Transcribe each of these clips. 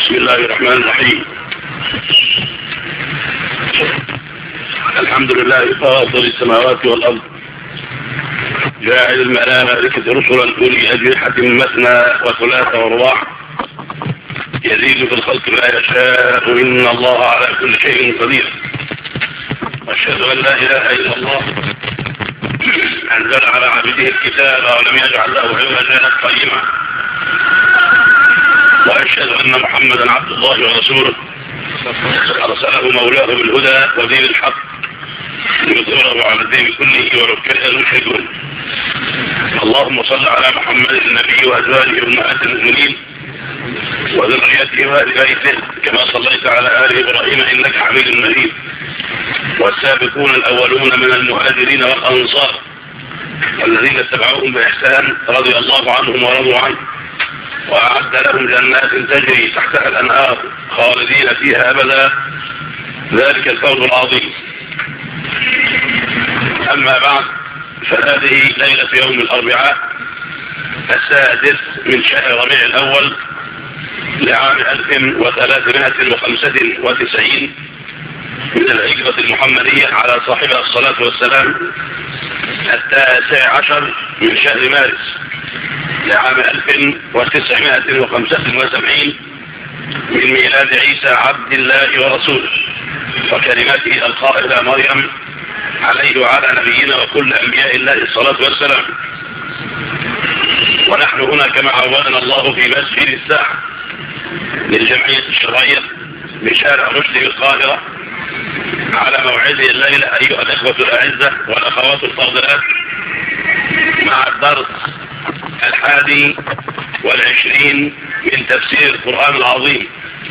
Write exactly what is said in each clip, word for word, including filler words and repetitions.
بسم الله الرحمن الرحيم. الحمد لله فاطر السماوات والأرض، جاعل الملائكة رسلا أولي أجنحة مثنى وثلاث ورباع، يزيد في الخلق ما يشاء، إن الله على كل شيء قدير. وأشهد أن لا إله إلا الله أنزل على عبده الكتاب ولم يجعل له عوجا قيما، وأشهد أن محمدا عبد الله ورسوله أرسله مولاه بالهدى ودين الحق ليظهره على الدين كله ولو كره المشركون. اللهم صل على محمد النبي وأزواجه أمهات المؤمنين وذريته وآل بيته كما صليت على آل إبراهيم إنك حميد مجيد. والسابقون الأولون من المهاجرين والأنصار والذين اتبعوهم بإحسان رضي الله عنهم ورضوا عنه، وأعد لهم جنات تجري تحتها الأنهار خالدين فيها أبدا، ذلك الفوز العظيم. أما بعد، فهذه ليلة يوم الأربعاء السادس من شهر ربيع الأول لعام ألف وثلاثمائة وخمسة وتسعين من الهجرة المحمدية على صاحبها الصلاة والسلام، التاسع عشر من شهر مارس لعام ألف وتسعمائة وخمسة وسبعين من ميلاد عيسى عبد الله ورسوله وكلماته القائلة مريم عليه وعلى نبينا وكل أنبياء الله الصلاة والسلام. ونحن هنا كما عودنا الله في مسجد الساحة للجمعية الشرعية بشارع رشدي بالقاهرة على موعده الليلة أيها الإخوة الأعزة والأخوات الفاضلات مع الدرس الحادي والعشرين من تفسير القرآن العظيم.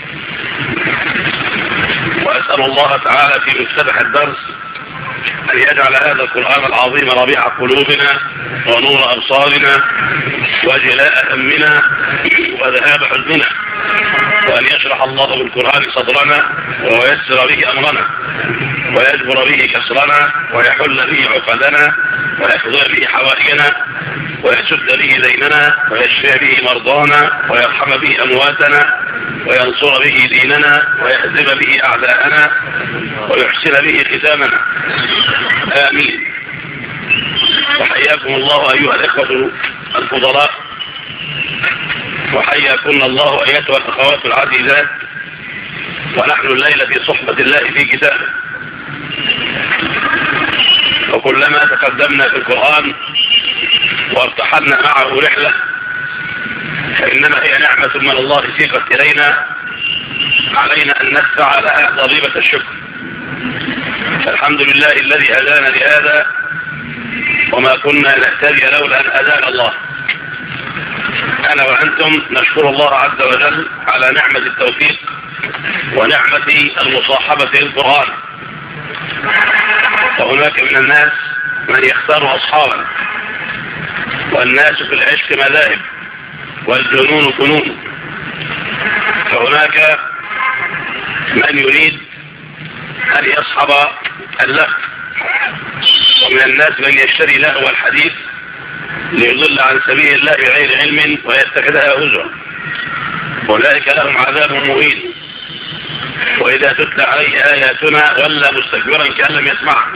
وأسأل الله تعالى في مفتتح الدرس أن يجعل هذا القرآن العظيم ربيع قلوبنا ونور أبصارنا وجلاء همنا وذهاب حزننا، وأن يشرح الله بالقرآن صدرنا ويسر به أمرنا ويجبر به كسرنا ويحل به عقدنا ويحضر به حوائجنا ويسد به ديننا ويشفي به مرضانا ويرحم به أمواتنا وينصر به ديننا ويهزم به أعداءنا ويحسن به ختامنا، آمين. وحياكم الله أيها الإخوة الفضلاء، وحياكم الله أيتها الأخوات العزيزات، ونحن الليلة في صحبة الله في كتابه. وكلما تقدمنا في القرآن وارتحلنا معه رحلة فإنما هي نعمة من الله سيقت إلينا، علينا أن ندفع لها ضريبة الشكر. فالحمد لله الذي هدانا لهذا، وما كنا نهتدي لولا أن هدانا الله. أنا وأنتم نشكر الله عز وجل على نعمة التوفيق ونعمة المصاحبة للقرآن. وهناك من الناس من يختار أصحابا، والناس في العشق مذاهب والجنون فنون. فهناك من يريد أن يصحب اللهو، ومن الناس من يشتري لهو الحديث ليضل عن سبيل الله بغير علم ويتخذها هزوا، أولئك لهم عذاب مهين، وإذا تتلى عليه آياتنا ولى مستكبرا كأن لم يسمعها.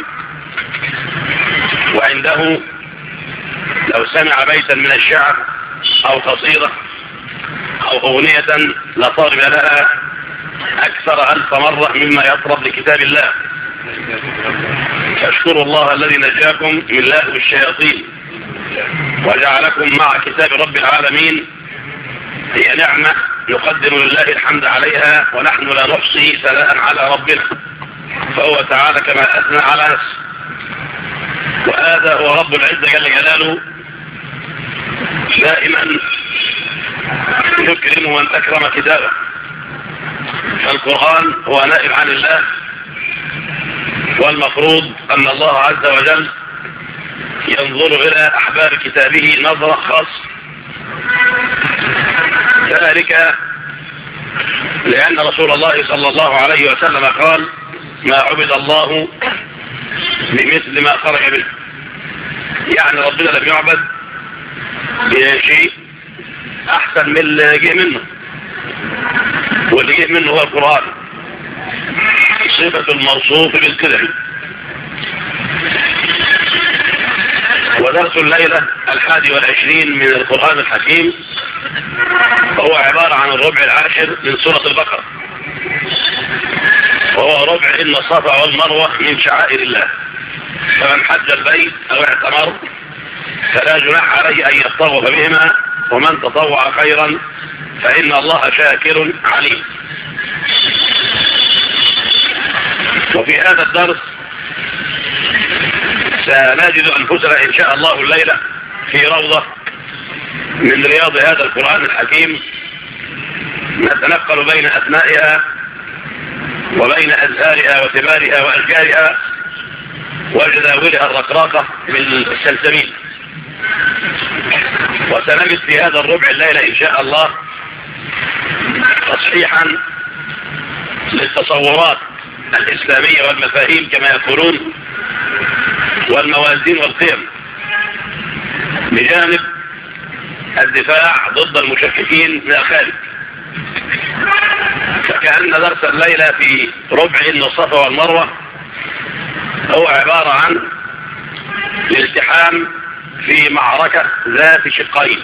وعنده لو سمع بيتا من الشعر أو قصيدة أو أغنية لطالب لها أكثر ألف مرة مما يطرب لكتاب الله. فاشكروا الله الذي نجاكم من لهو الشياطين وجعلكم مع كتاب رب العالمين. هي نعمة نقدم لله الحمد عليها، ونحن لا نحصي ثناء على ربنا، فهو تعالى كما أثنى على نفسه. وهذا هو رب العزة جل جلاله دائما يكرم من أكرم كتابه. فالقرآن هو نائب عن الله، والمفروض أن الله عز وجل ينظر إلى أحباب كتابه نظرة خاصة. ذلك لأن رسول الله صلى الله عليه وسلم قال: ما عبد الله بمثل ما خرج منه. يعني ربنا لم يعبد بشيء أحسن من اللي جه منه. واللي جه منه هو القرآن، صفة الموصوف بالكذب. ودرس الليلة الحادي والعشرين من القرآن الحكيم هو عبارة عن الربع العاشر من سورة البقرة، وهو ربع إن الصفا والمروة من شعائر الله، فمن حج البيت أو اعتمر فلا جناح عليه أن يطوف بهما، ومن تطوع خيرا فإن الله شاكر عليم. وفي هذا الدرس سنجد أنفسنا إن شاء الله الليلة في روضة من رياض هذا القرآن الحكيم، نتنقل بين أثنائها وبين أزهارها وثمارها وأشجارها وجداولها الرقراقة من السلسبيل. وسنجد في هذا الربع الليلة إن شاء الله تصحيحا للتصورات الإسلامية والمفاهيم كما يقولون، والموازين والقيم، بجانب الدفاع ضد المشككين من الخارج. فكأن درس الليلة في ربع إن الصفا والمروة هو عبارة عن الالتحام في معركة ذات شقين،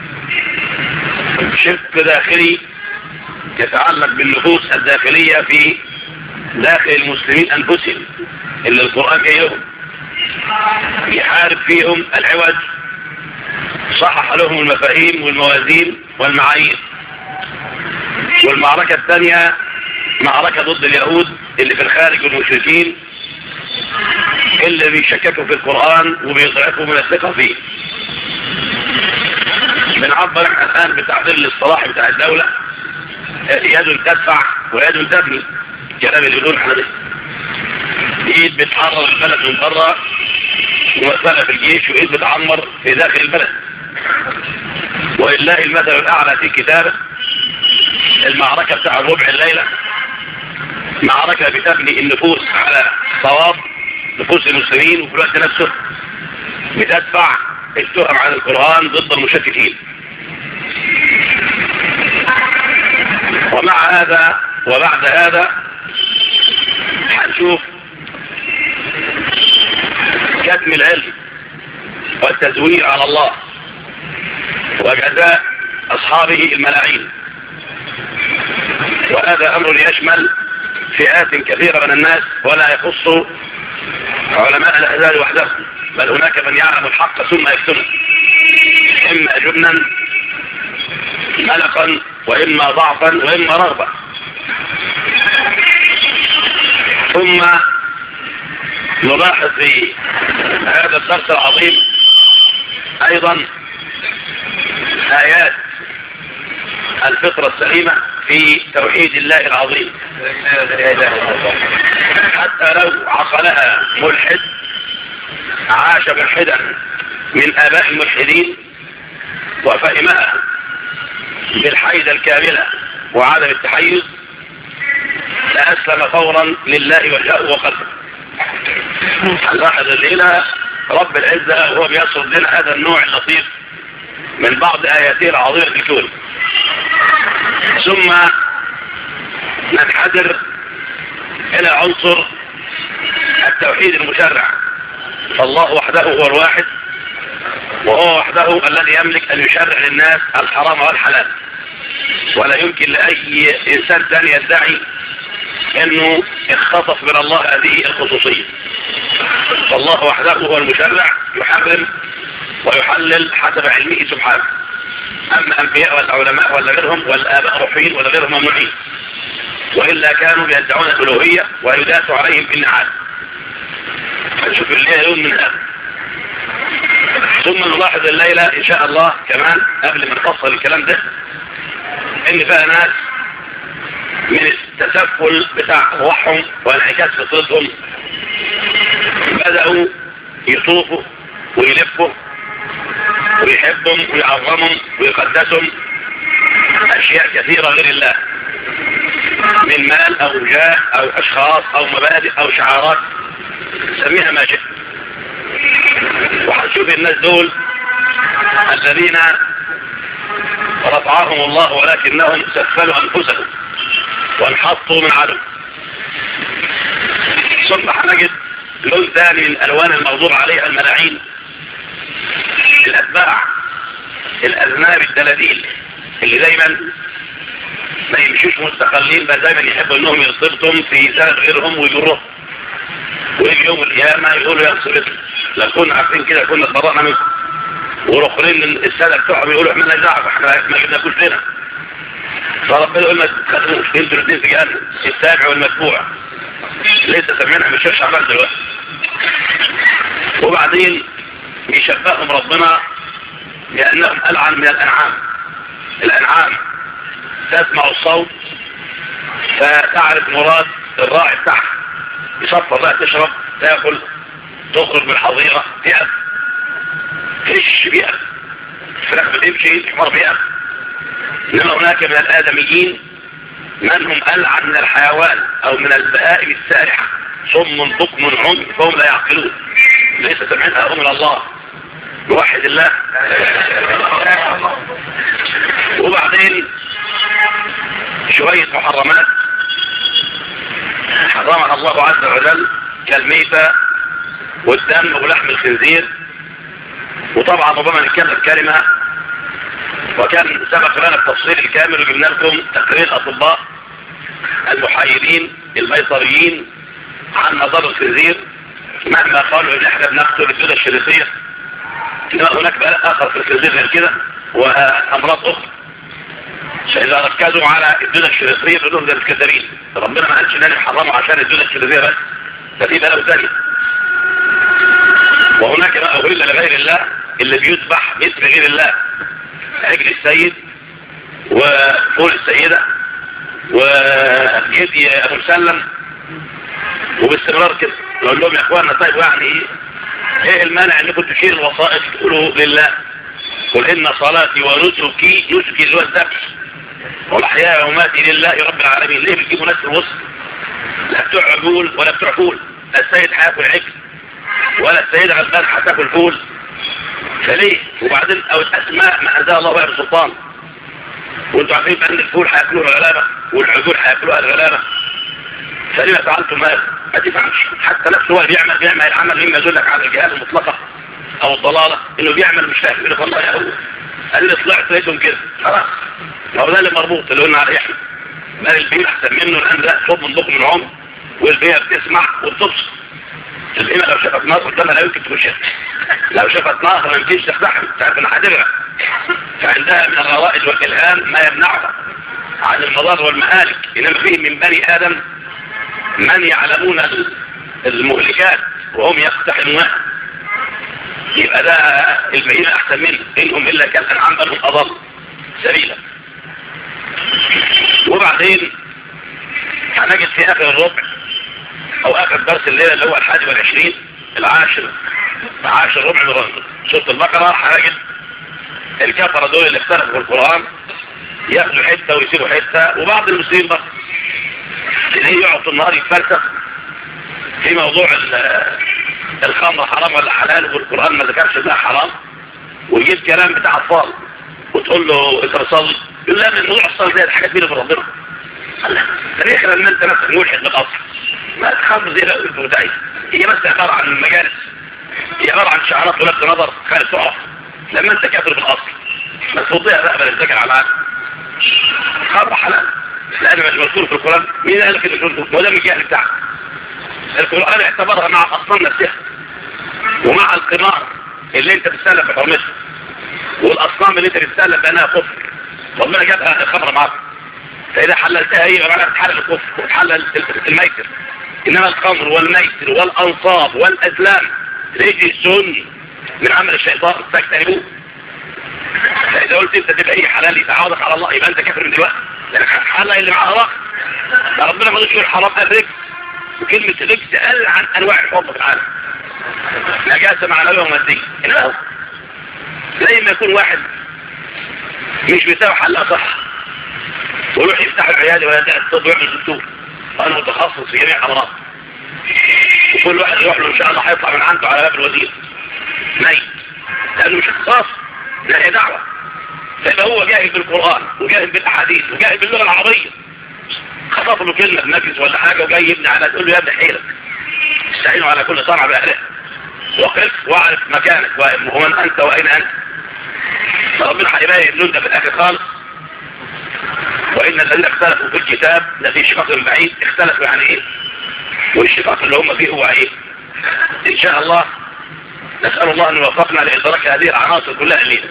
شق داخلي يتعلق بالنفوس الداخلية في داخل المسلمين أنفسهم، اللي القرآن جايهم يحارب فيهم العوج، صحح لهم المفاهيم والموازين والمعايير. والمعركة الثانية معركة ضد اليهود اللي في الخارج والمشركين اللي بيشككوا في القرآن وبيضعفوا من الثقة فيه. بنعبر احنا الآن بتعديل الاصطلاح بتاع الدولة، يد تدفع ويد تبني، كلام اللي بيقولون احنا ده، ايد بتحرر البلد من بره ومثلها في الجيش، وايد بتعمر في داخل البلد. ولله المثل الاعلى في كتابه. المعركة بتاع الربع الليلة معركة بتبني النفوس على صواب نفوس المسلمين، وفي الوقت نفسه بتدفع التهم عن القرآن ضد المشككين. ومع هذا وبعد هذا هنشوف كتم العلم والتزوير على الله وجزاء أصحابه الملاعين. وهذا أمر يشمل فئات كثيرة من الناس ولا يخص علماء الأهزال وحدهم، بل هناك من يعلم الحق ثم يكتمه، إما جبنا ملقا وإما ضعفا وإما رغبة. ثم نلاحظ في هذا الدرس العظيم أيضا آيات الفطرة السليمة في توحيد الله العظيم، حتى لو عقلها ملحد عاش ملحدا من آباء الملحدين وفهمها بالحيدة الكاملة وعدم التحيز لأسلم فورا لله وجهه وقلبه. نلاحظ الليلة رب العزة وهو بيصرف لنا هذا النوع اللطيف من بعض آياته العظيمة في الكون. ثم ننحدر إلى عنصر التوحيد المشرع، فالله وحده هو الواحد، وهو وحده الذي يملك أن يشرع للناس الحرام والحلال، ولا يمكن لأي إنسان ثاني يدعي أنه اختطف من الله هذه الخصوصية. فالله وحده هو المشرع، يحرم ويحلل حسب علمه سبحانه. أما أنبياء والعلماء ولا غيرهم والآباء روحيين ولا غيرهم ممنوعين، وإلا كانوا يدعون الألوهية ويداس عليهم بالنعال. هنشوف الليلة يوم من هذا. ثم نلاحظ الليلة إن شاء الله كمان قبل ما نفصل الكلام ده إن فيها ناس من التسفل بتاع روحهم وانعكاس فطرتهم بدأوا يطوفوا ويلفوا ويحبهم ويعظمهم ويقدسهم أشياء كثيرة غير الله من مال أو جاه أو أشخاص أو مبادئ أو شعارات، سميها ما شئت. وهنشوف الناس دول الذين رفعهم الله ولكنهم سفلوا أنفسهم وانحطوا من عدم. ثم هنجد لون ثاني من الالوان المغضوب عليها الملاعين، الاتباع الاذناب الدلاديل اللي دايما ما يمشوش مستقلين، بل دايما يحبوا انهم يرتبطهم في سند غيرهم ويجرهم، ويجي يوم القيامه يقولوا يا صبتنا لو كنا عارفين كده كنا اتبرأنا منكم، والاخرين الساده بتوعهم يقولوا احنا مالناش دعوه احنا ما جبناكوش لنا. فربنا يقول ما تتخذوش انتوا الاثنين في جهنم، التابع والمتبوع. لسه سامعينها من الشيخ شعبان دلوقتي. وبعدين يشبههم ربنا لانهم العن من الانعام. الانعام تسمع الصوت فتعرف مراد الراعي بتاعها، يصفر بقى تشرب تاكل تخرج من الحظيره تقف فيش بيقف، الفراخ بتمشي الحمار بيقف. انما هناك من الادميين من هم العن من الحيوان او من البهائم السارحه، صم بكم عمي فهم لا يعقلون. ليس سمعتها من الله، نوحد الله. وبعدين شويه محرمات حرمها الله عز وجل كالميتة والدم ولحم الخنزير. وطبعا ربما نتكلم كلمة، وكان سبق لنا التفصيل الكامل وجبنا لكم تقرير الأطباء المحايدين البيطريين عن مضار الخنزير، مهما قالوا ان احنا بنقتل الدودة الشريطية، انما هناك بقى اخر في الخنزير غير كده وامراض اخرى. فاذا ركزوا على الدودة الشريطية بدون ذلك الكذابين، ربنا ما قالش اننا نحرمه عشان الدودة الشريطية بس، ده في بلاوي ثانية. وهناك ما أهل لغير الله اللي بيذبح باسم غير الله، عجل السيد وفول السيدة وجدي أبو مسلم، وباستمرار كده. نقول لهم يا اخواننا طيب يعني ايه ايه المانع انكم تشير الوصائف تقولوا لله قل ان صلاتي ونسكي، نسكي اللي هو الذبح، والاحياء وماتي لله رب العالمين. ليه بتجيبوا ناس في الوسط؟ لا بتوع عجول ولا بتوع فول، السيد هياكل عجل ولا السيدة غلبان هتاكل فول، فليه؟ وبعدين او الاسماء ما انزل الله بها بسلطان، وانتوا عارفين بان الفول هياكلوها الغلابه والعجول هياكلوها الغلابه، فليه فعلتم هذا؟ ما تفهمش. حتى نفسه هو بيعمل بيعمل العمل مما يدلك على الجهاله المطلقه او الضلاله، انه بيعمل مش فاهم، يقول لك والله يا هو قال لي طلعت لقيتهم كده خلاص. ما هو ده اللي مربوط اللي قلنا عليه احنا، مال البيئه احسن منه لان ده صوت من بكم من عمر، والبيئه بتسمع وبتبصر. الإمة لو شافت نار قدامها لا يمكن تخشها، لو شافت نار ما يمكنش تخدعها، تعرف انها هتغرق. فعندها من الغرائز والإلهام ما يمنعها عن المضار والمهالك. إنما فيه من بني آدم من يعلمون المهلكات وهم يقتحمونها، يبقى ده البهيمة أحسن منه، إنهم إلا كالأنعام بل هم أضل سبيلا. وبعدين هنجد في آخر الربع او اخر درس الليلة اللي هو الحادي والعشرين العاشر عاشر ربع من سورة البقرة، هنجد الكفرة دول اللي اختلفوا في القرآن ياخدوا حتة ويسيبوا حتة، وبعض المسلمين بقى اللي يقعدوا النهار يتفلسف في موضوع الخمر حرام ولا حلال والقرآن ما ذكرش انها حرام، ويجيب كلام بتاع اطفال وتقول له انت بتصلي، يقول لا من موضوع الصلاة دي حاجات بيني وبين ربنا. الله تاريخ لما انت نفسك ملحد بالاصل ما تخاف زي الأول المتعيش، هي بس عبارة عن المجالس، هي عبارة عن شعارات ولفت نظر كانت تعرف. لما انت كافر بالاصل ما تفضيها بقى بل تذكر على خمر حلال لأن مش مذكور في القرآن. مين قال لك ان مش وده من الجهل بتاعك؟ القرآن اعتبرها مع اصلا نفسها ومع القمار اللي انت بتسلم بحرمتها والاصنام اللي انت بتسلم بانها كفر، ربنا جابها الخمر معاك. فإذا حللتها هي معناها تحلل الكفر وتحلل الميسر. إنما الخمر والميسر والأنصاب والأزلام رجس من عمل الشيطان فاجتنبوه. فإذا قلت أنت تبقى إيه حلال يتعاضك على الله يبقى أنت كافر من دلوقتي، لأنك حلال اللي معاه راق. فربنا ما قالش الحرام قال رجس، وكلمة رجس قال عن أنواع الحب في العالم، نجاسة معنوية ومادية. إنما زي ما يكون واحد مش بيساوي حلقة صح ويروح يفتح العيادة ولا يدعي الطب ويعمل دكتور وانا متخصص في جميع الامراض، وكل واحد يروح له ان شاء الله هيطلع من عنده على باب الوزير ميت لانه مش اختصاص، لا هي دعوه. فيبقى هو جاهل بالقران وجاهل بالاحاديث وجاهل باللغه العربيه، خطف له كلمة بمجلس ولا حاجة وجاي يبني على تقول له يا ابن حيلك استعينوا على كل صنعة بأهلها وقف واعرف مكانك ومن أنت وأين أنت. فربنا هيبين له ده في الآخر خالص. وإن الذين اختلفوا في الكتاب لفي شقاق بعيد. اختلفوا يعني إيه؟ والشقاق اللي هم فيه هو إيه؟ إن شاء الله نسأل الله أن يوفقنا لإدراك هذه العناصر كلها الليلة.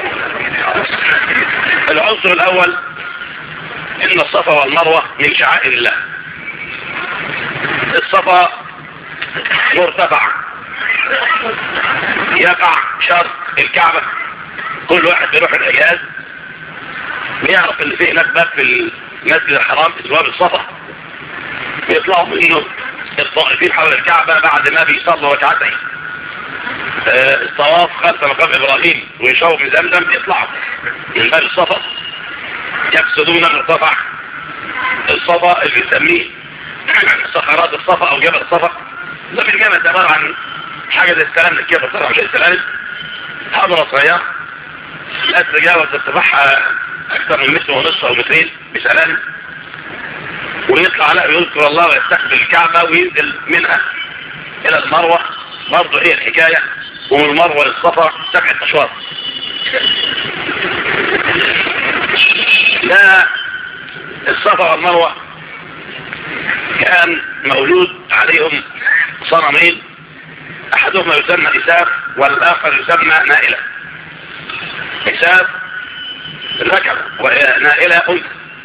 العنصر الأول إن الصفا والمروة من شعائر الله. الصفا مرتفع يقع شرق الكعبة. كل واحد بيروح الحجاز بيعرف ان في هناك باب في المسجد الحرام اسمه باب الصفا، بيطلعوا منه الطائفين حول الكعبة بعد ما بيصلوا ركعتين الطواف خلف مقام ابراهيم ويشربوا من زمزم، بيطلعوا من باب الصفا يقصدون مرتفع الصفا اللي بنسميه صخرات الصفا او جبل الصفا. ده بالجامعة عبارة عن حاجة زي السلام كده، بس مش السلام، حضرة صغيرة لا تتجاوز ارتفاعها اكثر من متر ونصف او مترين بسلام، ويطلع على يذكر الله ويستقبل الكعبة وينزل منها الى المروة. برضه هي الحكاية، ومن المروة للصفا سبعة اشواط. لا الصفا والمروة كان موجود عليهم صنمين، احدهما يسمى إساف والاخر يسمى نائلة. إساف ذكر ونائلة أنثى.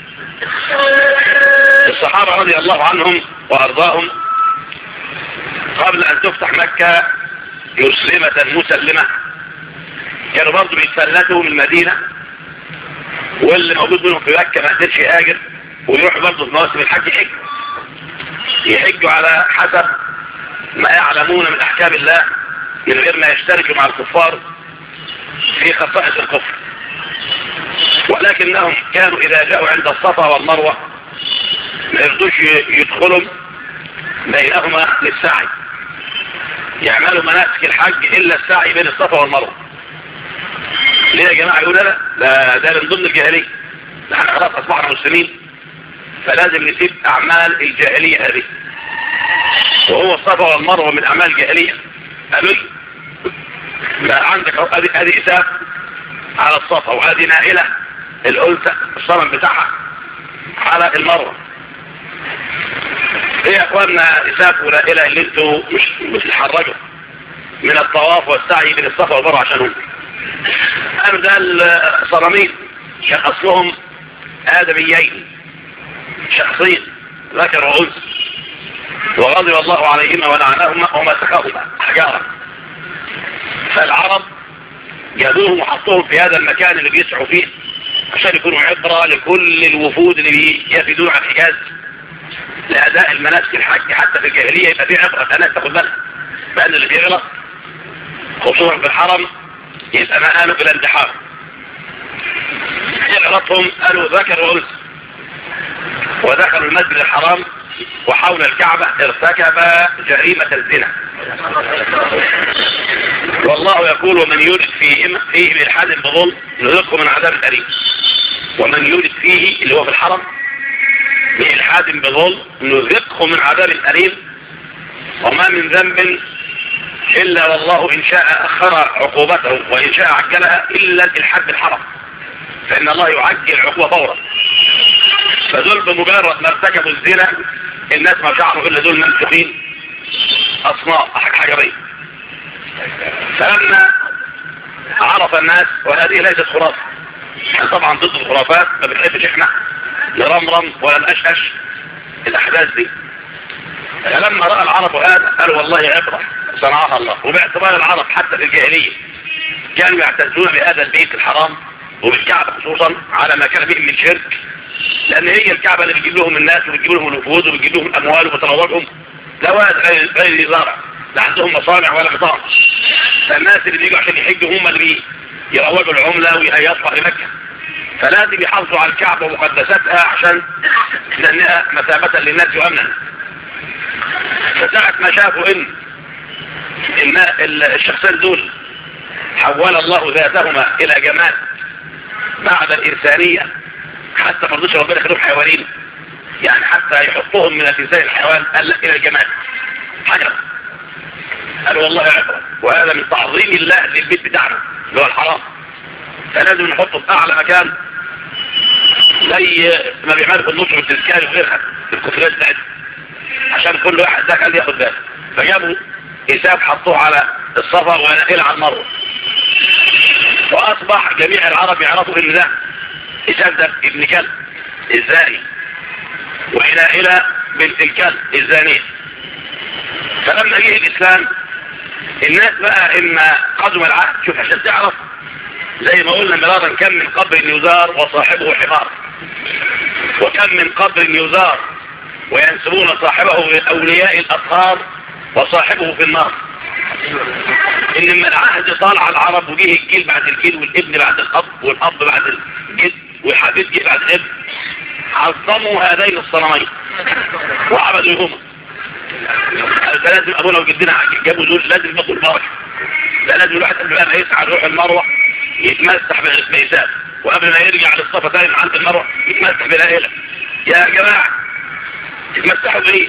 الصحابة رضي الله عنهم وأرضاهم قبل أن تفتح مكة مسلمة مسلمة كانوا برضه بيتفلتوا من المدينة، واللي موجود منهم في مكة ما قدرش يهاجر ويروح برضه في مواسم الحج يحج يحجوا على حسب ما يعلمون من أحكام الله من غير ما يشتركوا مع الكفار في خصائص الكفر. ولكنهم كانوا إذا جاءوا عند الصفا والمروة ما يرضوش يدخلوا بينهما للسعي، يعملوا مناسك الحج إلا السعي بين الصفا والمروة. ليه يا جماعة؟ يقول لا لا ده من ضمن الجاهلية، نحن خلاص أصبحنا مسلمين فلازم نسيب أعمال الجاهلية هذه، وهو الصفا والمروة من أعمال الجاهلية. قالوا لي لا عندك هذه إساف على الصفا وهذه نائلة الأنثى الصنم بتاعها على المروة. ايه يا اخواننا إساف ونائلة اللي انتوا مش بتتحرجوا من الطواف والسعي بين الصفا والمروة عشانهم؟ قالوا ده الصنمين كان اصلهم آدميين شخصين ذكر وأنثى، وغضب الله عليهما ولعنهما ومسخهما حجارا. فالعرب جابوهم وحطوهم في هذا المكان اللي بيسعوا فيه عشان يكونوا عبرة لكل الوفود اللي بيفيدون على الحجاز لأداء المناسك الحج. حتى في الجاهلية يبقى في عبرة الناس تاخد بالها بأن اللي بيغلط خصوصا في الحرم يبقى مآله إلى الاندحار. غلطهم قالوا ذكر وأنثى ودخلوا المسجد الحرام وحول الكعبة ارتكب جريمة الزنا. والله يقول ومن يولد فيه فيه بإلحاد بظلم نذقه من عذاب أليم. ومن يولد فيه اللي هو في الحرم بإلحاد بظلم نذقه من عذاب أليم. وما من ذنب إلا والله إن شاء أخر عقوبته وإن شاء عجلها إلا الإلحاد بالحرم، فإن الله يعجل العقوبة فورا. فدول بمجرد ما ارتكبوا الزنا الناس ما شعروا إلا دول ممسوخين أصناف حجرية. فلما عرف الناس، وهذه ليست خرافة، احنا طبعا ضد الخرافات ما بنحبش احنا نرمرم ولا نقشقش الأحداث دي. فلما رأى العرب هذا قالوا والله عبرة صنعها الله. وباعتبار العرب حتى في الجاهلية كانوا يعتزون بهذا البيت الحرام وبالكعبة خصوصا على ما كان فيه من شرك، لأن هي الكعبة اللي بتجيب لهم الناس وبتجيب لهم الوفود وبتجيب لهم الأموال وبتروجهم. لا واد غير غير زارع، لا عندهم مصانع ولا قطاع. فالناس اللي بيجوا عشان يحجوا هم اللي يروجوا العملة ويهيصوا لمكة، فلازم يحافظوا على الكعبة ومقدساتها عشان لأنها مثابة للناس وأمنا. فساعة ما شافوا إن إن الشخصين دول حول الله ذاتهما إلى جمال بعد الإنسانية، حتى مرضوش ربنا يخلوهم حيوانين يعني حتى يحطوهم من الإنسان الحيوان قال لك إلى الجمال حجر. قالوا والله عبرة، وهذا من تعظيم الله للبيت بتاعنا اللي هو الحرام، فلازم نحطه في أعلى مكان زي ما بيعملوا في النصر والتذكاري وغيرها في الكفرات بتاعتهم، عشان كل واحد دخل ياخد باله. فجابوا حساب حطوه على الصفا ونائل على المروه، واصبح جميع العرب يعرفوا ان ده حساب ده ابن كلب الزاني، ونائلة بنت الكلب الزانية. فلما جه الاسلام الناس بقى اما قدم العهد، شوف عشان تعرف زي ما قلنا مرارا كم من قبر يزار وصاحبه حمار، وكم من قبر يزار وينسبون صاحبه أولياء الأطهار وصاحبه في النار. إن من العهد طالع العرب وجيه الجيل بعد الجيل، والابن بعد الأب، والأب بعد الجد، والحفيد جه بعد الابن، عظموا هذين الصنمين وعبدوهما. ده لازم أبونا وجدنا جابوا دول لازم يبقوا البركة، ده لازم الواحد قبل ما يسعى يروح المروة يتمسح بالميزان، وقبل ما يرجع للصفا تاني عند المروة يتمسح بالعائلة. يا جماعة يتمسحوا بايه؟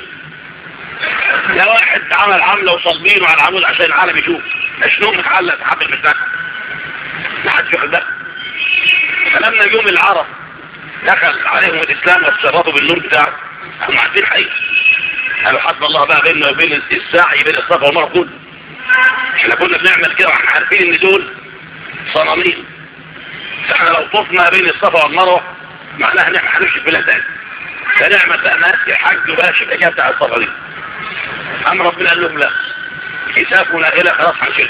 يا واحد عمل عملة وصلبينه على العمود عشان العالم يشوف اشنو متعلق في حبل المساحة، ما حدش ياخد بالك. فلما يوم العرب دخل عليهم الاسلام وتشرفوا بالنور بتاعه، هم عارفين حقيقة، قالوا حسب الله بقى بيننا وبين السعي بين الصفا والمروة كله. احنا كنا بنعمل كده واحنا عارفين ان دول صنامين، فاحنا لو طفنا بين الصفا والمروة معناها ان احنا هنمشي في الله تاني، فنعمل بقى ناس يحجوا بقى الشبكات بتاع الصفا دي. أم ربنا قال لهم لا، حسابنا إلى خلاص هنشيلها،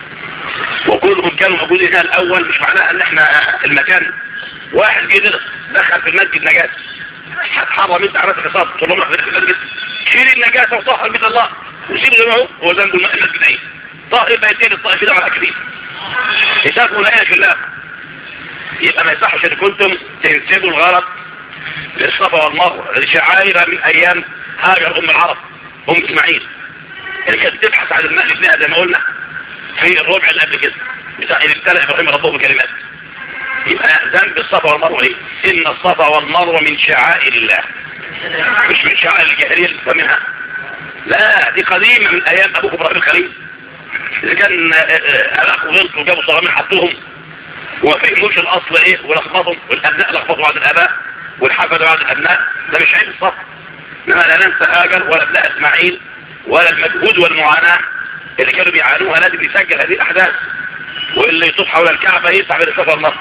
وكلهم كانوا موجودين هنا الأول. مش معناها ان احنا المكان واحد جه دخل في المسجد نجاسة هتحرم انت على الحساب طول عمرك في المسجد، شيل النجاسة وطهر بيت الله وسيبه زي ما هو، هو ذنب الماء المسجد ايه طاهر بيتين الطائف ده على كثير حسابنا إلى في الله. يبقى ما يصحش ان كنتم تنسبوا الغلط للصفا والمروة لشعائر من ايام هاجر ام العرب ام اسماعيل اللي كانت تبحث عن الماء لابنها زي ما قلنا في الربع اللي قبل كده بتاع اللي ابتلى ابراهيم ربه بكلمات. يبقى ذنب الصفا والمروة ايه؟ ان الصفا والمروة من شعائر الله، مش من شعائر الجاهلية اللي فمنها، لا دي قديمة من ايام ابوك ابراهيم الخليل. اذا كان الاخ غلط وجابوا صغامين حطوهم وما فهموش الاصل ايه ولخبطهم، والابناء لخبطوا بعد الاباء والحفد بعد الابناء، ده مش عيب الصف. انما لا ننسى هاجر ولا ابناء اسماعيل ولا المجهود والمعاناة اللي كانوا بيعانوها، لازم يسجل هذه الاحداث، واللي يطوف حول الكعبة يسعى بالصفا والمروة.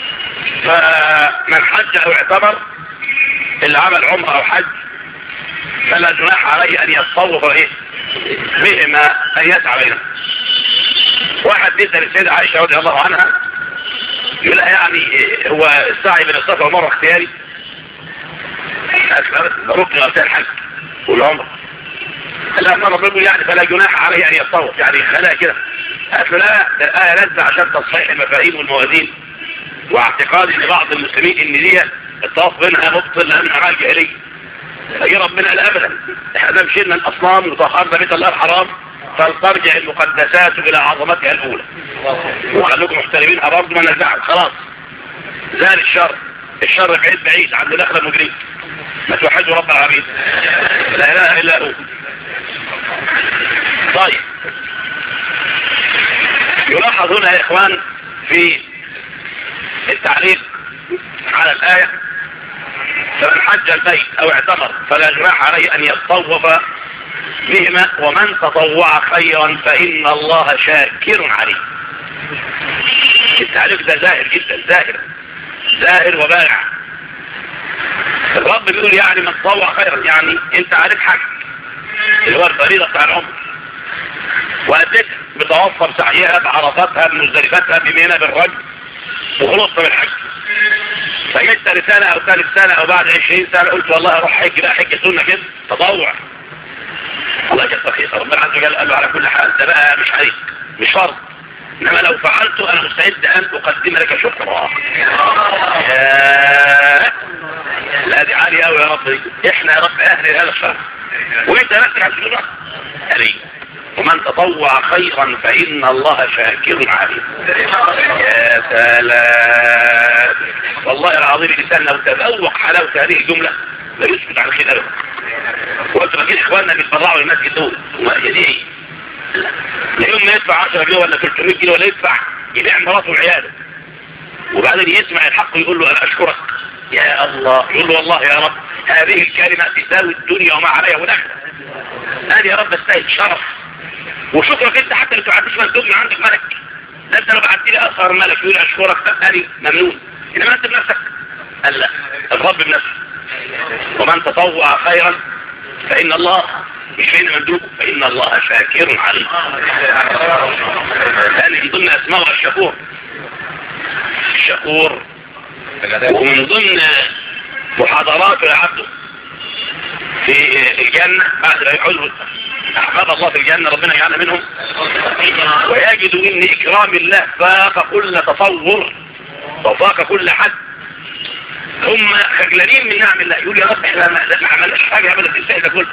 فمن حج او اعتمر اللي عمل عمره او حج فلا جناح عليه ان يتصوف ايه بهما ان يسعى بينهم. واحد بيسأل السيدة عائشة رضي الله عنها يقول لها يعني هو السعي بين الصفا والمروة اختياري؟ ركن اركان الحج والعمره. لا مرة بيقول يعني فلا جناح عليه ان يتصوف، يعني خلاها كده. قالت له لا، الآية نازلة عشان تصحيح المفاهيم والموازين واعتقاد لبعض المسلمين ان دي الطواف بينها مبطل لانها اعمال جاهليه. فجي ربنا قال ابدا، احنا مشينا الاصنام وطهرنا بيت الله الحرام فلترجع المقدسات الى عظمتها الاولى، وخلوكم محترمينها برضه ما نزعوا خلاص. زال الشر، الشر بعيد بعيد عند الاخره المجرمين. ما توحدوا رب العالمين لا اله الا هو. طيب يلاحظ هنا يا اخوان في التعليق على الآية فمن حج البيت او اعتمر فلا جناح عليه ان يتطوف بهما ومن تطوع خيرا فإن الله شاكر عليه. التعليق ده زاهر جدا، زاهر زاهر وبارع. الرب بيقول يعني من تطوع خيرا، يعني انت عليك حج اللي هو الفريضة بتاع العمر وأديت بتوفر سعيها بعرفاتها بمزدلفتها بمينا بالرجل وخلصت بالحج. فجيت رسالة او ثالث سنة او بعد عشرين سنة قلت والله اروح حج بقى حج سنة كده تطوع. الله يكتر خير، ربنا عز وجل قال له على كل حال ده بقى مش عليك مش فرض، انما لو فعلته انا مستعد ان اقدم لك شكرا. لا دي عالية قوي يا رب، احنا يا رب اهل هذا الشرف وانت نفسك على الشكرا عليك. ومن تطوع خيرا فإن الله شاكر عليم. يا سلام والله العظيم الإنسان لو تذوق حلاوة هذه الجملة لا يسكت عن خير ابدا. وانتوا فاكرين اخواننا بيتبرعوا للمسجد دول وما هي دي ايه؟ لا يوم ما يدفع عشرة جنيه ولا ثلاثمية جنيه ولا يدفع يبيع مراته العياده، وبعدين يسمع الحق يقول له انا اشكرك يا الله، يقول له والله يا رب هذه الكلمه تساوي الدنيا وما عليها والاخره. هذه يا رب استاهل شرف وشكرك انت حتى لو تعديش مندوب من عندك ملك. ده انت لو بعت لي اخر ملك يقول اشكرك تبقى ممنون، انما انت بنفسك. قال لا، الرب بنفسه. ومن تطوع خيرا فان الله مش فين مندوب فان الله شاكر عليم. هذه من ضمن اسماء الشكور. الشكور ومن ضمن محاضرات عبده في الجنة بعد لا يعودوا أحباب الله في الجنة ربنا يجعلنا منهم، ويجد إن إكرام الله فاق كل تصور وفاق كل حد. هم خجلانين من نعم الله، يقول يا رب احنا ما عملناش حاجة ابدا تستاهل ده كله.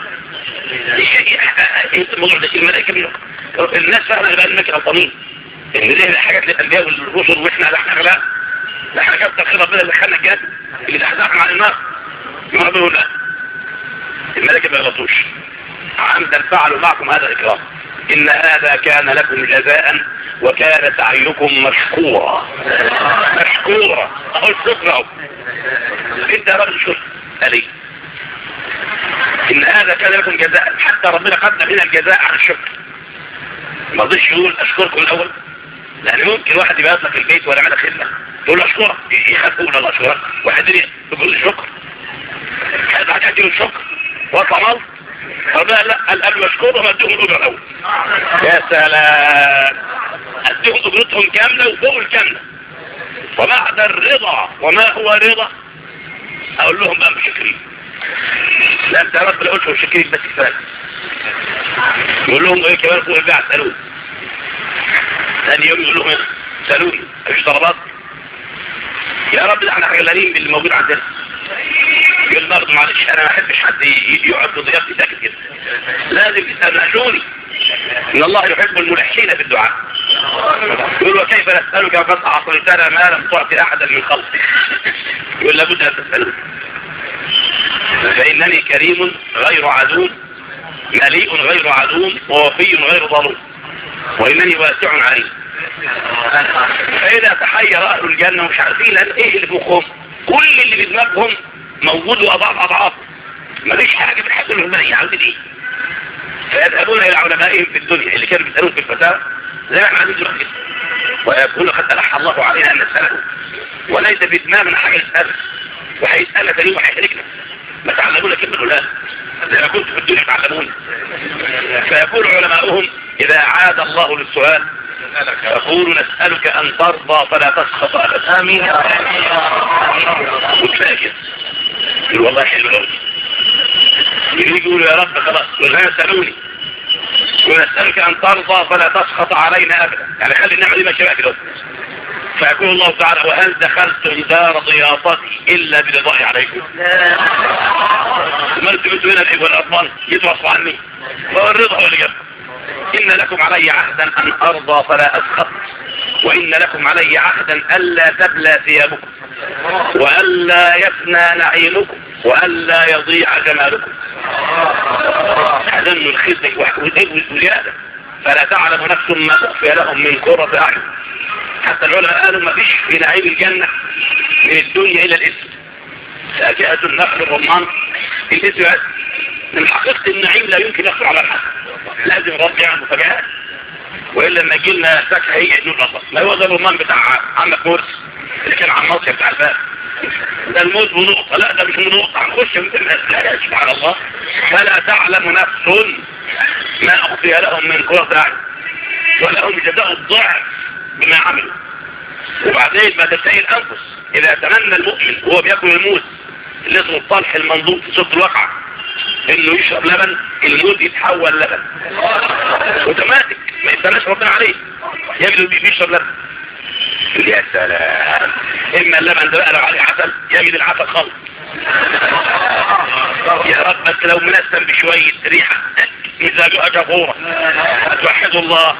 الموضوع ده الملائكة منه الناس فعلا بقى الملائكة غلطانين ان دي حاجات للأنبياء والرسل واحنا احنا غلاء. لا احنا كابتن خير ربنا اللي دخلنا الجنة اللي دخلنا عن النار. يقولوا لا الملائكة ما يغلطوش، عمدا فعلوا معكم هذا الإكرام، إن هذا كان لكم جزاء وكان سعيكم مشكورا. مشكورا أقول شكرا انت يا رب شكرا علي. إن هذا كان لكم جزاء، حتى ربنا قدم لنا الجزاء عن الشكر. ما رضيش يقول أشكركم الأول، لأن ممكن واحد يبقى يطلق البيت ولا عمل خدمة تقول له أشكرك يخاف يقول الله أشكرك، واحد يقول لي شكر هذا حاجة له الشكر وطملت ربنا لا قال قبل أشكرهم أديهم الأجرة الأول. يا سلام، أديهم أجرتهم كاملة وفوق الكاملة. وبعد الرضا وما هو رضا أقول لهم بقى مشكرين. لا أنت رب لا أقولش مشكرين بس كفاية. يقول لهم إيه كمان فوق البيع سألوني. ثاني يوم يقول لهم سألوني مش طلبات يا رب ده احنا خجلانين باللي موجود عندنا. يقول برضه معلش انا ما احبش حد يقعد في ضيافتي ساكت كده، لازم تستناجوني ان الله يحب الملحين في الدعاء. يقول وكيف نسألك وقد اعطيتنا ما لم تعطي احدا من خلقك. يقول لابد ان تسألوني فانني كريم غير عدوم مليء غير عدوم ووفي غير ظلوم وانني واسع عليم. فاذا تحير اهل الجنه ومش عارفين ايه اللي في مخهم، كل اللي في دماغهم موجود واضعاف اضعاف، مفيش حاجه بتحصل لهم ايه عاوزين ايه. فيذهبون الى علمائهم في الدنيا اللي كانوا بيسالون في الفتاوى زي ما احنا عايزين دلوقتي، ويقولون قد الح الله علينا ان نساله وليس في دماغنا حاجه نسالها، وهيسالنا تاني وهيهلكنا. ما تعلمون كلمه لا زي ما كنتم في الدنيا تعلمون. فيقول علماؤهم اذا عاد الله للسؤال يقول نسألك أن ترضى فلا تسخط أبدا. آمين يا رب. وتفاجئ يقول والله حلو قوي. يقول يا رب خلاص ولا يسألوني ونسألك أن ترضى فلا تسخط علينا أبدا، يعني خلي النعمة دي ماشية بقى كده. فيقول الله تعالى وهل دخلتم دار ضيافتي إلا برضاي عليكم. ما انتوا انتوا هنا الحب والأطمان يتوصوا عني، فهو الرضا هو اللي جاب. إن لكم علي عهدا أن أرضى فلا أسخط، وإن لكم علي عهدا ألا تبلى ثيابكم وألا يفنى نعيمكم وألا يضيع جمالكم. حزن الخزي والزيادة فلا تعلم نفس ما أخفي لهم من قرة أعين. حتى العلماء قالوا ما فيش في نعيم الجنة من الدنيا إلى الاسم. فاكهة النخل الرمان الاسم من حقيقة النعيم لا يمكن يخفى على الحد، لازم رب يعمل مفاجآت، وإلا لما يجي لنا فاكهة هي نور الله. ما هو ده الرمان بتاع عمك مورس اللي كان عن مصر بتاع الباب ده الموت بنقطة، لا ده مش بنقطة هنخش من الناس. لا سبحان الله. فلا تعلم نفس ما أخفي لهم من قرة أعين ولهم جزاء الضعف بما عملوا. وبعدين ما تستهي الأنفس إذا تمنى المؤمن وهو بيأكل الموت اللي اسمه الطلح المنضوب في سورة الواقعة انه يشرب لبن الموت يتحول لبن اوتوماتيك ما يستناش ربنا عليه، يجد بيشرب لبن. يا سلام، اما اللبن ده بقى لو عليه عسل يجد العسل خالص. يا رب بس لو منسم بشوية ريحة مزاجها جفورة هتوحدوا الله.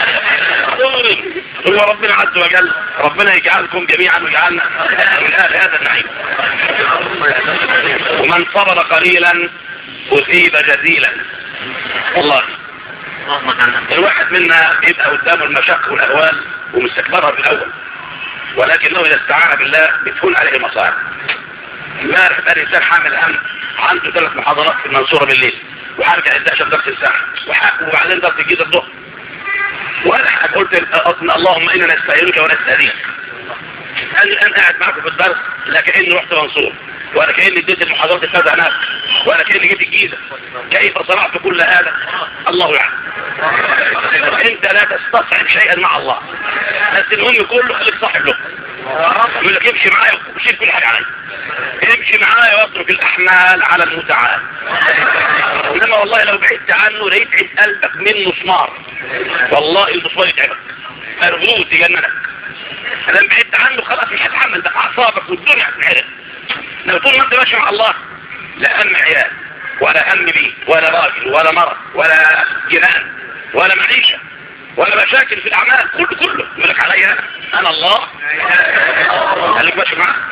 هو ربنا عز وجل ربنا يجعلكم جميعا ويجعلنا من اهل هذا النعيم. ومن من صبر قليلا أثيب جزيلا. والله الواحد منا يبقى قدامه المشاق والأهوال ومستكبرها في الأول، ولكنه إذا استعان بالله بتكون عليه المصائب. امبارح بقى الإنسان حامل هم، عنده ثلاث محاضرات في المنصورة بالليل، وحرجع يدعش درس الساعة، وبعدين درس الجيزة الظهر. وانا قلت اللهم إنا نستعينك ونستهديك. أنا الآن قاعد معكم في الدرس لا كأني رحت منصور، ولا كأني اديت المحاضرات الثلاثة هناك، ولا كأني جيت الجيزة. كيف صنعت كل هذا؟ الله يعلم. انت لا تستصعب شيئا مع الله، بس المهم كله خليك صاحب له. يقول لك امشي معايا وشيل كل حاجة علي، امشي معايا واترك الأحمال على المتعال. انما والله لو بعدت عنه ليتعب قلبك من مسمار، والله المسمار يتعبك، ارغوه تجننك. لما بعدت عنه خلاص مش هتحمل بقى اعصابك والدنيا هتنحرق. لو طول ما انت ماشي مع الله لا هم عيال ولا هم بيت ولا راجل ولا مرض ولا جيران ولا معيشة ولا مشاكل في الأعمال، كله كله يقول لك عليا أنا الله. قال لك ماشي معاه.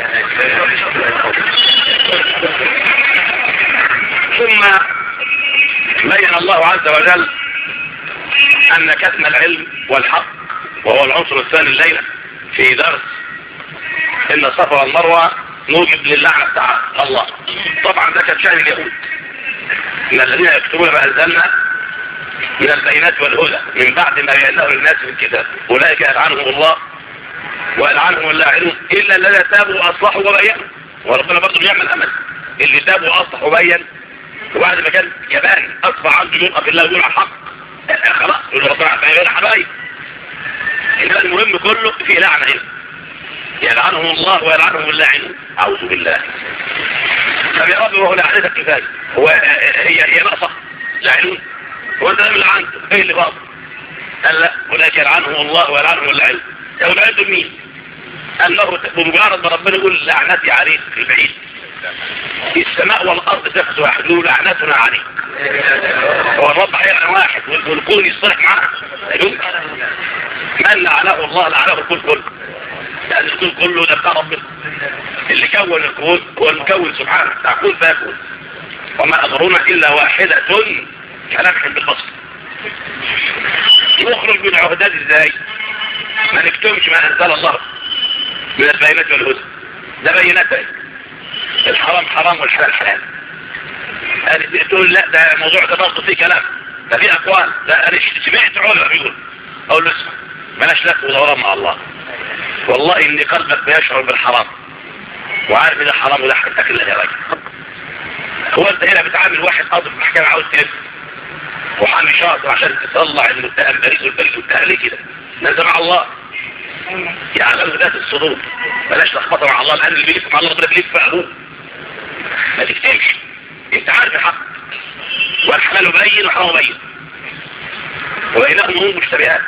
ثم بين الله عز وجل أن كتم العلم والحق وهو العنصر الثاني الليلة في درس إن الصفا والمروة موجب للعنة بتاع الله. طبعا ده كان شأن اليهود، إن الذين يكتبون ما أنزلنا من البينات والهدى من بعد ما بيناه للناس في الكتاب أولئك يلعنهم الله ويلعنهم اللاعنون إلا الذين تابوا وأصلحوا وبينوا. وربنا برضه بيعمل أمل اللي تابوا وأصلحوا وبين، وبعد ما كان يبان أصبح عنده جرأة في الله ويقول على الحق خلاص يقول ربنا غير حبايب. إنما المهم كله في لعنة هنا، يلعنهم الله ويلعنهم اللاعنون. أعوذ بالله. طب يا رب وهو لعنتك كفاية، هو هي هي ناقصة لاعنون؟ هو انت اللي عنده ايه اللي باطل؟ قال لا، أولئك يلعنهم الله ويلعنهم اللاعنون. يا ولاد مين؟ قال له بمجرد ما ربنا يقول لعنتي عليك في البعيد السماء والأرض تفت واحد له لعنتنا عليك. هو الرب هيلعن واحد والكون يصطلح معاه؟ من لعنه الله لعنه الكون كله، لأن الكون كله ده بتاع ربنا اللي كون الكون، هو المكون سبحانه بتاع كون فاكون. وما أمرنا إلا واحدة كلمح بالبصر. نخرج من عهدات ازاي؟ ما نكتمش ما أنزل الله من البينات والهدى، ده بينات الحرام حرام والحلال حلال. يعني تقول لا ده موضوع ده برضه فيه كلام، ده فيه أقوال، ده أنا سمعت علماء بيقول، أقول له اسمع بلاش لف ودوران مع الله. والله إن قلبك بيشعر بالحرام وعارف إذا حرام وده حقك إلا يا راجل. هو أنت هنا بتعامل واحد قاضي في المحكمة عاوز تلف وحامي شاطر عشان تطلع المتهم بريء والبريء والتهم ليه كده؟ نزل مع الله يعلم ذات الصدور، بلاش تخبط مع الله، لأن اللي بيلف مع الله ربنا بيلف في أبوه. ما تكتمش، أنت عارف الحق والحلال بين وحرام بين وبينهم هم مشتبهات.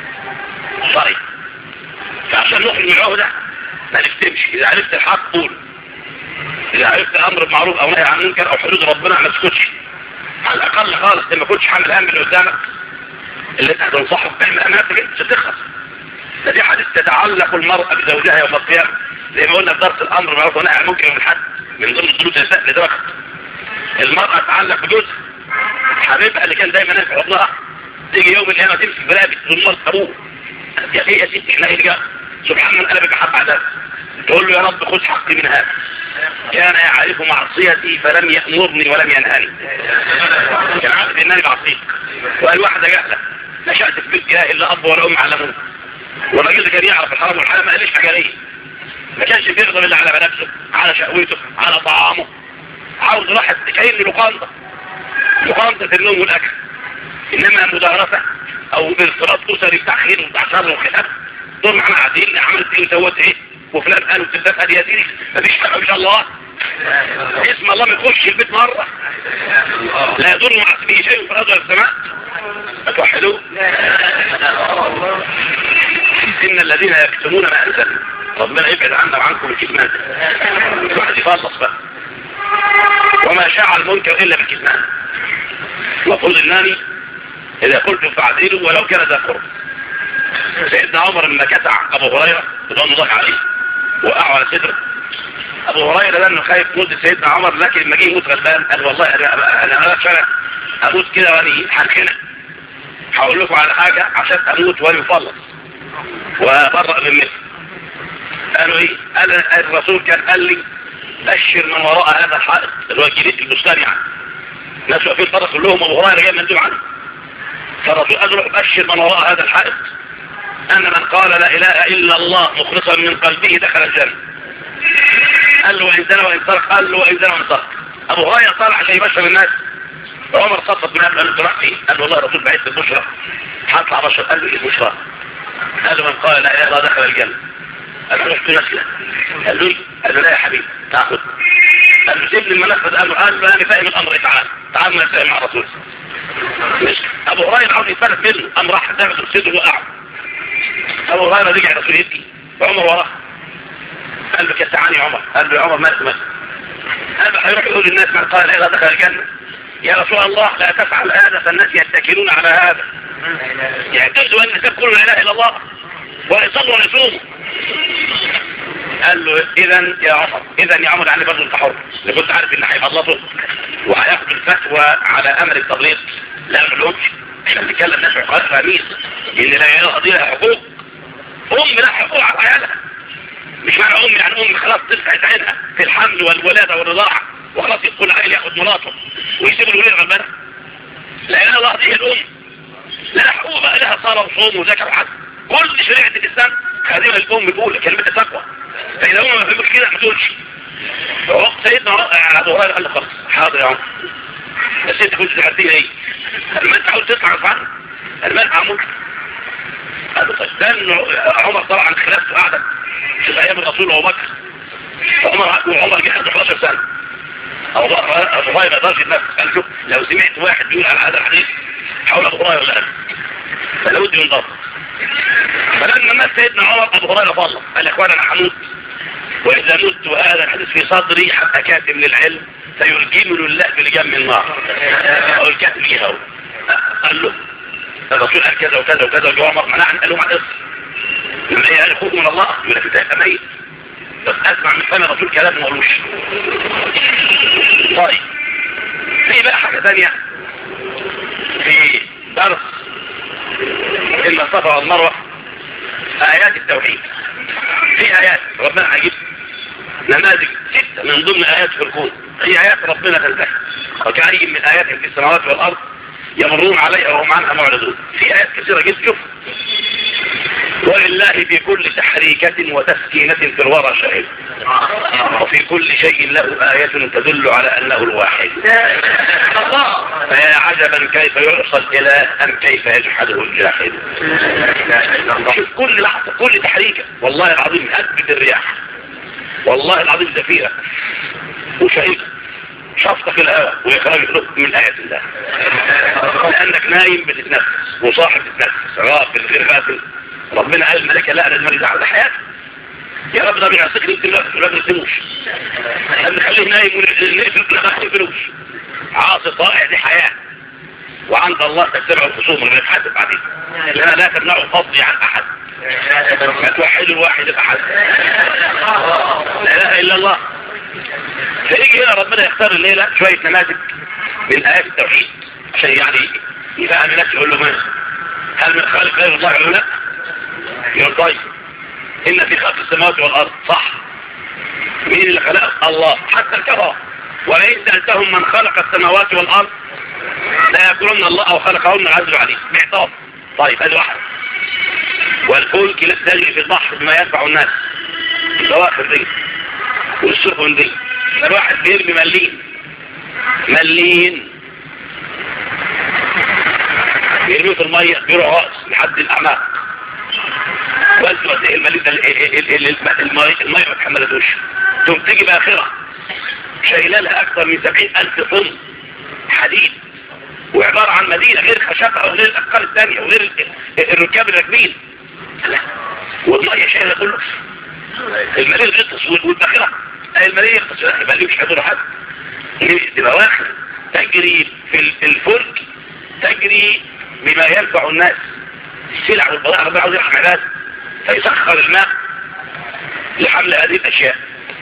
طيب فعشان نخرج من العهدة ما نكتمش، إذا عرفت الحق قول، إذا عرفت الأمر بمعروف أو نهي عن منكر أو حدود ربنا ما تسكتش. على الأقل خالص لما كنتش حامل هم اللي قدامك اللي انت هتنصحه تعمل أمانتك انت مش هتخلص. ده دي حديث تتعلق المرأة بزوجها يوم القيامة زي ما قلنا في درس الأمر بالمعروف والنهي عن المنكر من حد من ضمن الثلث اللي درجت. المرأة تتعلق بجوزها حبيبها اللي كان دايما نافع عضلها، تيجي يوم القيامة تمسك بلابس ظلمات أبوه يا ايه يا ستي احنا ايه سبحان من قلبك حق عذاب، تقول له يا رب خذ حقي من هذا، كان يعرف معصيتي فلم يأمرني ولم ينهاني. كان عارف انني بعصيك، وقال واحدة جهلة نشأت في بيت جاهل لا اب ولا ام علموه، والراجل كان يعرف الحرام والحلال ما قاليش حاجة ليه، ما كانش بيغضب الا على بنفسه على شهوته على طعامه، عاوز راحة كأن لقانطة لقانطة النوم والاكل. انما مدارسة او باضطراب اسري بتاع خير وبتاع شر وخلاف دول معنا قاعدين عملت ايه وسوت ايه وفلان قال وتلتف هدي يا سيدي مفيش حاجة ان شاء الله اسم الله ما يخش البيت مرة لا يضر مع اسمه شيء في الارض والسماء. اتوحدوا ان الذين يكتمون ما انزل ربنا يبعد عنا وعنكم الكتمان. الواحد يفلص بقى وما شاع المنكر الا بالكتمان. المفروض انني اذا قلت فاعدلوا ولو كان ذا قرب. سيدنا عمر لما كتع ابو هريره رضوان الله عليه وقعوا على صدره ابو هريره لانه خايف موت سيدنا عمر، لكن لما جه يموت غلبان قال والله انا انا انا انا اموت كده واني حنخنق. هقول لكم على حاجه عشان اموت واني مفلص وابرأ من مثل. قالوا ايه؟ قال الرسول كان قال لي بشر من وراء هذا الحائط اللي هو الجديد البستان يعني. الناس واقفين بره كلهم ابو هريره جاي مندوب عنه. فالرسول قال له بشر من وراء هذا الحائط ان من قال لا اله الا الله مخلصا من قلبه دخل الجنه. قال له وان زنى وان سرق، قال له وان زنى وان سرق. ابو هريره طالع عشان يبشر الناس. عمر صفت من قبل قال له راح فين؟ قال له والله الرسول بعت البشرى هطلع بشر. قال له ايه البشرى؟ قال له من قال لا اله الا الله دخل الجنه. قال له رحت نسله. قال له قال له لا يا حبيبي تاخذ. قال له سيب لي المنفذ. قال له قال له انا فاهم الامر. تعال تعال نتفاهم مع الرسول. ابو هريره عاوز يتفلت منه، قام راح داخل السجن وقع. ابو هريره رجع الرسول يبكي وعمر وراه. قال له كسعاني عمر. قال له يا عمر مالك مالك؟ قال له هيروح يقول للناس من قال لا اله دخل الجنه. يا رسول الله لا تفعل هذا فالناس يتكلون على هذا، يعتقدوا ان الناس كله لا اله الا الله ويصلوا ويصوموا. قال له اذا يا عمر اذا يا عمر يعني برضه انت حر، اللي كنت عارف ان هيخلصوا وهياخد الفتوى على امر التبليغ. لا ما لهمش، احنا بنتكلم ناس عقلاء فاهمين ان لا اله الا لها حقوق. ام لها حقوق على عيالها، مش معنى ام يعني ام خلاص تسعد عينها في الحمل والولاده والرضاعه وخلاص يدخل عيل ياخد مراته ويسيب الولاد غلبانه. لا اله الا الله دي الام لها حقوق بقى، لها صلاه وصوم وزكاه وحج. كل شريعه الاسلام خادمه الام الاولى كلمه التقوى. فاذا هم ما فهموش كده ما تقولش. سيدنا ابو هريره قال له خلاص حاضر يا عمر، بس انت كنت تحديها ايه؟ قال ما انت عاوز تطلع عنه. قال ما انت عمود. قال له طيب لان عمر طبعا خلافته قاعده في ايام الرسول وابو بكر. عمر وعمر جه عنده احد عشر سنه. ابو هريره ما يقدرش يتنفس. قال له لو سمعت واحد بيقول على هذا الحديث حول ابو هريره ولا انا فلا ودي ينضبط. فلما مات سيدنا عمر ابو هريره فضل قال يا اخوان انا هموت، واذا مت وهذا الحديث في صدري حتى كاتب للعلم سيلجمني الله بلجام النار. او الكاتب ليها هو. قال له الرسول قال كذا وكذا وكذا وجو عمر منع قال له مع القصه لما هي قال خوف من الله يقول لك انت ميت، بس اسمع من فم الرسول كلام ما قالوش. طيب في بقى حاجه ثانيه في درس ان الصفا والمروه آيات التوحيد. في آيات ربنا هيجيب نماذج ستة من ضمن آيات في الكون، هي آيات ربنا تنتهي وكأي من آيات في السماوات والأرض يمرون عليها وهم عنها معرضون. في آيات كثيرة جدا. شوف ولله في كل تحريكة وتسكينة في الورى شاهد وفي كل شيء له آية تدل على أنه الواحد. فيا عجبا كيف يعصى الإله أم كيف يجحده الجاحد. شوف كل لحظة كل تحريكة والله العظيم هبت الرياح والله العظيم زفيرة وشهيقة شفطة في الهواء ويخرج من آيات الله. لأنك نايم بتتنفس وصاحب بتتنفس غافل غير غافل. ربنا قال الملكة لا لازم يرجع على حياته. يا رب ده بيعصيك يمكن لا نسلموش نخليه نايم ونقفل ما نقفلوش. عاصي طائع دي حياة وعند الله تتبع الخصوم اللي بيتحدث بعدين لأنها لا تمنع فضلي عن أحد. ما توحد الواحد الأحد لا إله إلا الله. فيجي هنا ربنا يختار الليلة شوية نماذج من آيات التوحيد عشان يعني يفهم الناس يقول له ما هل من خالق غير الله ولا لا؟ يقول طيب إن في خلق السماوات والأرض صح. مين اللي خلق؟ الله. حتى الكفر ولئن سألتهم من خلق السماوات والأرض لا يقولون الله أو خلقهن عز وجل باعتراف. طيب هذه واحدة. والفلك لا تجري في البحر بما ينفع الناس البواخر دي والسفن دي. الواحد بيرمي ملين ملين بيرميه في المية بيروح رأس لحد الأعماق وأزمة الملين المية ما تحملتوش ثم تيجي بآخرة شايله لها أكثر من سبعين ألف طن حديد وعبارة عن مدينة غير خشبها وغير الأفكار الثانية وغير الركاب الراكبين والمية شايله كله. الملين غطس والباخرة الملين يغطس الملين مش حدور حد تبقى واخر تجري في الفلك تجري بما ينفع الناس السلع والبضائع ربنا عاوز يرحم عباده فيسخر الماء لحمل هذه الأشياء.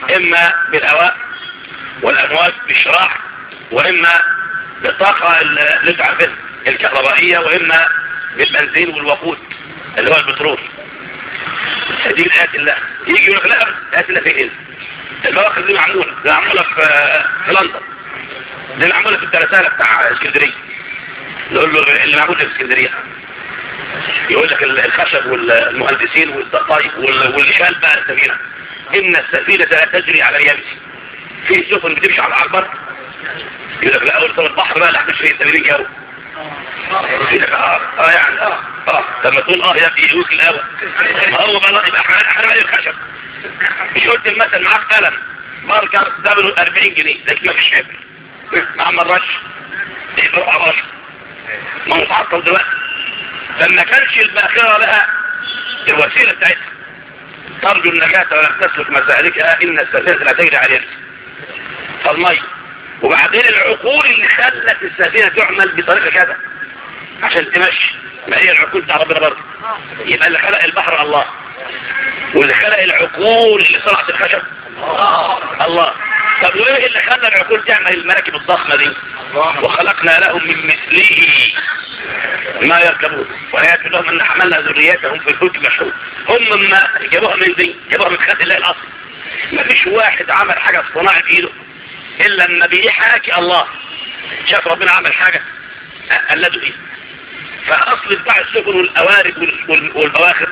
اما بالهواء والامواج بالشراع، واما بالطاقة اللي انت عارفينها الكهربائية، واما بالبنزين والوقود اللي هو البترول. هذه الآيات الله يجي يقول لك لا آيات الله في ايه؟ البواخر دي معمولة دي معمولة في في لندن، دي معمولة في الترسانة بتاع اسكندرية. نقول له اللي معمول في اسكندرية يقول لك الخشب والمهندسين والدقائق واللي شال بقى السفينة. إن السفينة لا تجري على اليابس، في سفن بتمشي على البر. يقول لك لا أول طب البحر بقى اللي احنا فيه التمرين جو. يقول لك اه اه يعني اه اه لما تقول اه يبقى يقولك الأول ما هو بقى يبقى احنا بقى الخشب. مش قلت المثل معاك قلم ماركر ثمنه أربعين جنيه لكن ما فيش عبر ما مرش يبقى ربع رشد ما متعطل دلوقتي. فما كانش الباخرة لها الوسيلة بتاعتها ترجو النجاة ولم تسلك مسالكها إن السفينة لا تجري على اليابس فالمي. وبعدين العقول اللي خلت السفينة تعمل بطريقة كذا عشان تمشي، ما هي العقول بتاع ربنا برضه. يبقى اللي خلق البحر الله، واللي خلق العقول اللي صنعت الخشب الله. طب وايه اللي خلى العقول تعمل المراكب الضخمة دي؟ وخلقنا لهم من مثله ما يركبون وآيات لهم ان حملنا ذرياتهم في الفلك المشحون. هم ما جابوها من دي، جابوها من خلق الله الاصل. ما فيش واحد عمل حاجة صناعة بايده الا لما بيحاكي الله. شاف ربنا عمل حاجة قلده ايه؟ فاصل بتاع السفن والقوارب والبواخر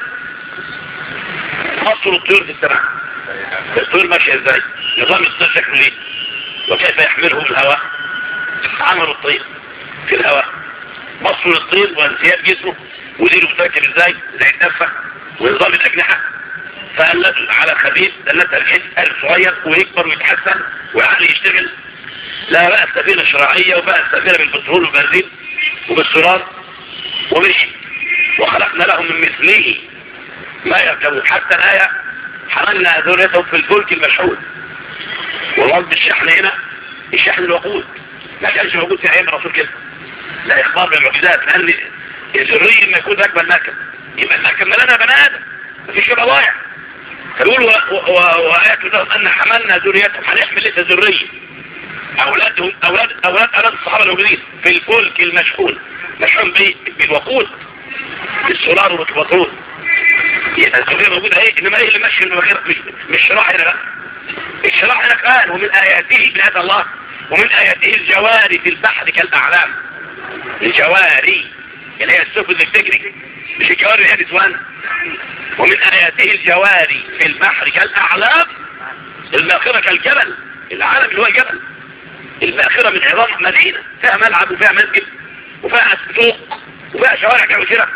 اصل الطيور في السماء. الطيور ماشية ازاي؟ نظام الطير شكله ليه؟ وكيف يحمله في الهواء؟ عملوا الطير في الهواء، بصوا للطير وانسياب جسمه وديله متركب ازاي زي الدفة ونظام الاجنحة. فقلته على خبيث دلتها بحيث قلب صغير ويكبر ويتحسن والعقل يشتغل. لا بقى السفينة الشراعية وبقى السفينة بالبترول والبنزين وبالسولار ومشي. وخلقنا لهم من مثله ما يركبون. حتى الآية حملنا ذريتهم في الفلك المشحون. والرب الشحن هنا الشحن الوقود ما كانش موجود في ايام الرسول كده. لا اخبار بالمعجزات، لان الذريه لما يكون راكبه المركب يبقى المركب ملانها بني ادم مفيش كده ضايع. فيقول وايات لهم ان حملنا ذريتهم، هنحمل لسه ذريه اولادهم اولاد اولاد اولاد الصحابه الموجودين في الفلك المشحون. مشحون بالوقود بالسولار والبترول. يبقى الذريه موجوده ايه؟ انما ايه اللي ماشي المباخره؟ مش مش شراع هنا بقى. الشراع هنا قال ومن اياته بلاد الله ومن اياته الجواري في البحر كالاعلام. الجواري اللي هي السفن اللي بتجري مش الجواري اللي هي نسوان. ومن اياته الجواري في البحر كالاعلام. الماخرة كالجبل، العالم اللي هو الجبل. الماخرة من عظام مدينة فيها ملعب وفيها مسجد وفيها سوق وفيها شوارع كبيرة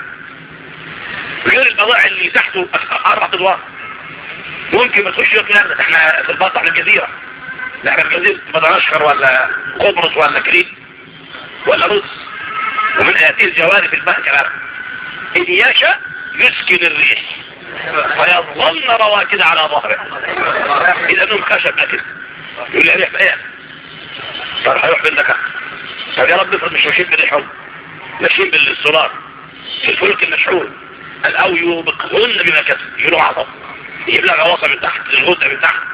غير البضائع اللي تحته اربع ادوار. ممكن ما تخش يطلع احنا في البطح على الجزيرة، لا احنا في الجزيرة مدغشقر ولا قبرص ولا كريت ولا روس. ومن آياته الجواري في البحر كالأعلام إن يشاء يسكن الريح فيظلن رواكد على ظهره. إذا انهم خشب أكل يقول لي ريح بإيه؟ طب هيروح بالذكاء. طب يا رب افرض مش ماشيين بالريحهم، ماشيين بالسولار في الفلك المشحون. أو يوبقهن بما كسب يقولوا عصب يجيب لها غواصة من تحت الغدة من تحت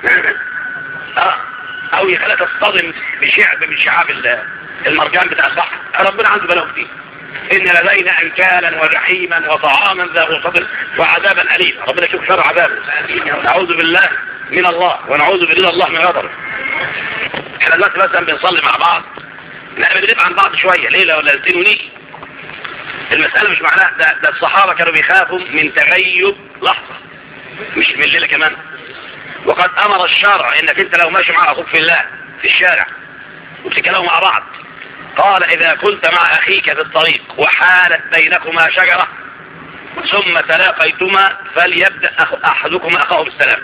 اه او يخليها تصطدم بشعب من شعب المرجان بتاع البحر. ربنا عنده بلاهم فيه. ان لدينا انكالا وجحيما وطعاما ذا غصة وعذابا اليما. ربنا يشوف شر عذابه. نعوذ بالله من الله ونعوذ برضا الله من غضبه. احنا دلوقتي مثلا بنصلي مع بعض لا بنبعد عن بعض شويه ليله ولا ليلتين ونيجي. المساله مش معناها ده, ده الصحابه كانوا بيخافوا من تغيب لحظه مش من الليله كمان. وقد امر الشرع انك انت لو ماشي مع اخوك في الله في الشارع وبتتكلموا مع بعض قال اذا كنت مع اخيك في الطريق وحالت بينكما شجرة ثم تلاقيتما فليبدأ احدكما اخاه بالسلام.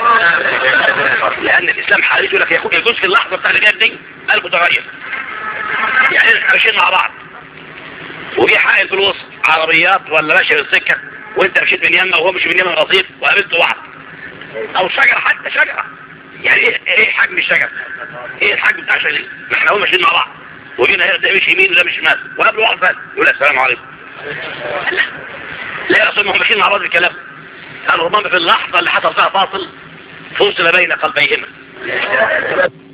لان الاسلام حالته لك يجوز في اللحظة بتاع الجاب دي قلبه تغير. يعني احنا ماشيين مع بعض وفي حائل في الوسط عربيات ولا ماشي في السكة وانت مشيت من يمه وهو مش من يمه رصيف وقابلت واحد او شجرة حتى شجرة. يعني ايه ايه حجم الشجر؟ ايه الحجم بتاع الشجر؟ ما احنا هم ماشيين مع بعض وهنا ده مش يمين وده مش شمال وقبل واحد فات يقول السلام عليكم. لا يا رسول الله هم ماشيين مع بعض الكلام. قالوا ربما في اللحظة اللي حصل فيها فاصل فصل بين قلبيهما.